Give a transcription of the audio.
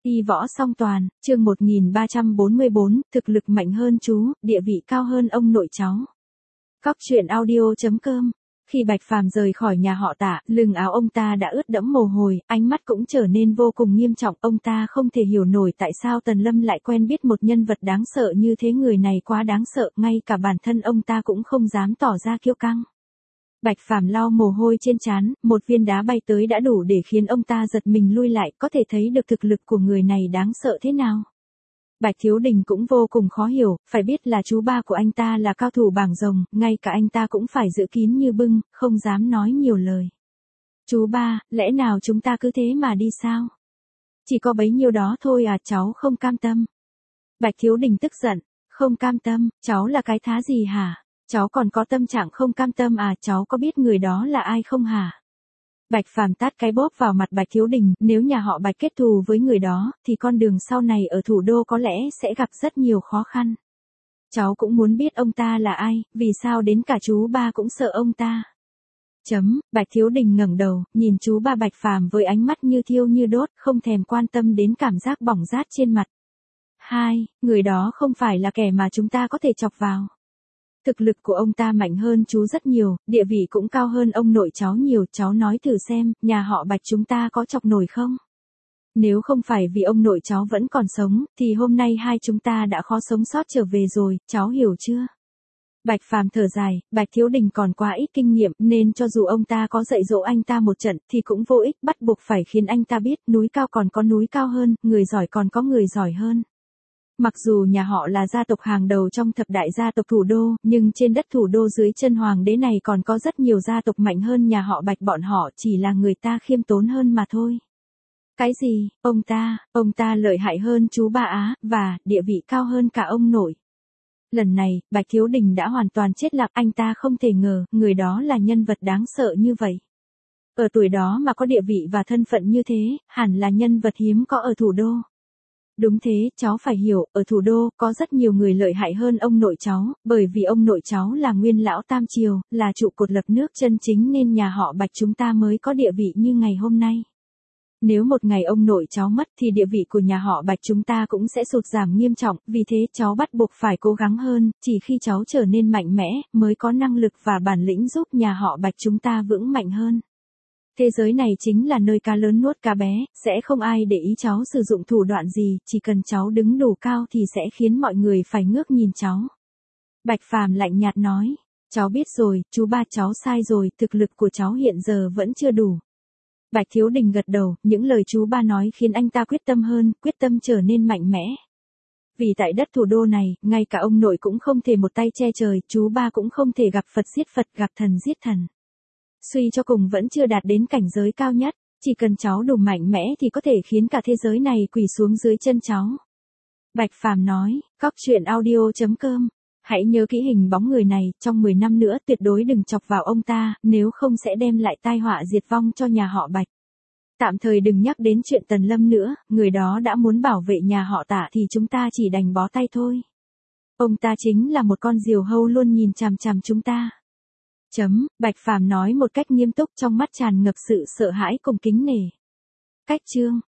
Y võ song toàn, chương 1344, thực lực mạnh hơn chú, địa vị cao hơn ông nội cháu. Cóc truyện audio.com. Khi Bạch Phàm rời khỏi nhà họ Tạ, lưng áo ông ta đã ướt đẫm mồ hôi, ánh mắt cũng trở nên vô cùng nghiêm trọng. Ông ta không thể hiểu nổi tại sao Tần Lâm lại quen biết một nhân vật đáng sợ như thế, người này quá đáng sợ, ngay cả bản thân ông ta cũng không dám tỏ ra kiêu căng. Bạch Phàm lau mồ hôi trên trán, một viên đá bay tới đã đủ để khiến ông ta giật mình lui lại, có thể thấy được thực lực của người này đáng sợ thế nào. Bạch Thiếu Đình cũng vô cùng khó hiểu, phải biết là chú ba của anh ta là cao thủ bảng rồng, ngay cả anh ta cũng phải giữ kín như bưng, không dám nói nhiều lời. Chú ba, lẽ nào chúng ta cứ thế mà đi sao? Chỉ có bấy nhiêu đó thôi à, cháu không cam tâm. Bạch Thiếu Đình tức giận, không cam tâm, cháu là cái thá gì hả? Cháu còn có tâm trạng không cam tâm à, cháu có biết người đó là ai không hả? Bạch Phàm tát cái bóp vào mặt Bạch Thiếu Đình, nếu nhà họ Bạch kết thù với người đó, thì con đường sau này ở thủ đô có lẽ sẽ gặp rất nhiều khó khăn. Cháu cũng muốn biết ông ta là ai, vì sao đến cả chú ba cũng sợ ông ta. Bạch Thiếu Đình ngẩng đầu, nhìn chú ba Bạch Phàm với ánh mắt như thiêu như đốt, không thèm quan tâm đến cảm giác bỏng rát trên mặt. Người đó không phải là kẻ mà chúng ta có thể chọc vào. Thực lực của ông ta mạnh hơn chú rất nhiều, địa vị cũng cao hơn ông nội cháu nhiều, cháu nói thử xem, nhà họ Bạch chúng ta có chọc nổi không? Nếu không phải vì ông nội cháu vẫn còn sống, thì hôm nay hai chúng ta đã khó sống sót trở về rồi, cháu hiểu chưa? Bạch Phàm thở dài, Bạch Thiếu Đình còn quá ít kinh nghiệm, nên cho dù ông ta có dạy dỗ anh ta một trận, thì cũng vô ích, bắt buộc phải khiến anh ta biết, núi cao còn có núi cao hơn, người giỏi còn có người giỏi hơn. Mặc dù nhà họ là gia tộc hàng đầu trong thập đại gia tộc thủ đô, nhưng trên đất thủ đô dưới chân hoàng đế này còn có rất nhiều gia tộc mạnh hơn nhà họ Bạch, bọn họ chỉ là người ta khiêm tốn hơn mà thôi. Cái gì, ông ta lợi hại hơn chú ba á, và địa vị cao hơn cả ông nội. Lần này, Bạch Thiếu Đình đã hoàn toàn chết lặng, anh ta không thể ngờ, người đó là nhân vật đáng sợ như vậy. Ở tuổi đó mà có địa vị và thân phận như thế, hẳn là nhân vật hiếm có ở thủ đô. Đúng thế, cháu phải hiểu, ở thủ đô, có rất nhiều người lợi hại hơn ông nội cháu, bởi vì ông nội cháu là nguyên lão Tam Triều, là trụ cột lập nước chân chính nên nhà họ Bạch chúng ta mới có địa vị như ngày hôm nay. Nếu một ngày ông nội cháu mất thì địa vị của nhà họ Bạch chúng ta cũng sẽ sụt giảm nghiêm trọng, vì thế cháu bắt buộc phải cố gắng hơn, chỉ khi cháu trở nên mạnh mẽ, mới có năng lực và bản lĩnh giúp nhà họ Bạch chúng ta vững mạnh hơn. Thế giới này chính là nơi cá lớn nuốt cá bé, sẽ không ai để ý cháu sử dụng thủ đoạn gì, chỉ cần cháu đứng đủ cao thì sẽ khiến mọi người phải ngước nhìn cháu. Bạch Phàm lạnh nhạt nói, cháu biết rồi, chú ba cháu sai rồi, thực lực của cháu hiện giờ vẫn chưa đủ. Bạch Thiếu Đình gật đầu, những lời chú ba nói khiến anh ta quyết tâm hơn, quyết tâm trở nên mạnh mẽ. Vì tại đất thủ đô này, ngay cả ông nội cũng không thể một tay che trời, chú ba cũng không thể gặp Phật giết Phật, gặp thần giết thần. Suy cho cùng vẫn chưa đạt đến cảnh giới cao nhất, chỉ cần cháu đủ mạnh mẽ thì có thể khiến cả thế giới này quỳ xuống dưới chân cháu. Bạch Phàm nói, cóc truyện audio.com. Hãy nhớ kỹ hình bóng người này, trong 10 năm nữa tuyệt đối đừng chọc vào ông ta, nếu không sẽ đem lại tai họa diệt vong cho nhà họ Bạch. Tạm thời đừng nhắc đến chuyện Tần Lâm nữa, người đó đã muốn bảo vệ nhà họ Tạ thì chúng ta chỉ đành bó tay thôi. Ông ta chính là một con diều hâu luôn nhìn chằm chằm chúng ta. Bạch Phàm nói một cách nghiêm túc, trong mắt tràn ngập sự sợ hãi cùng kính nể. Cách chương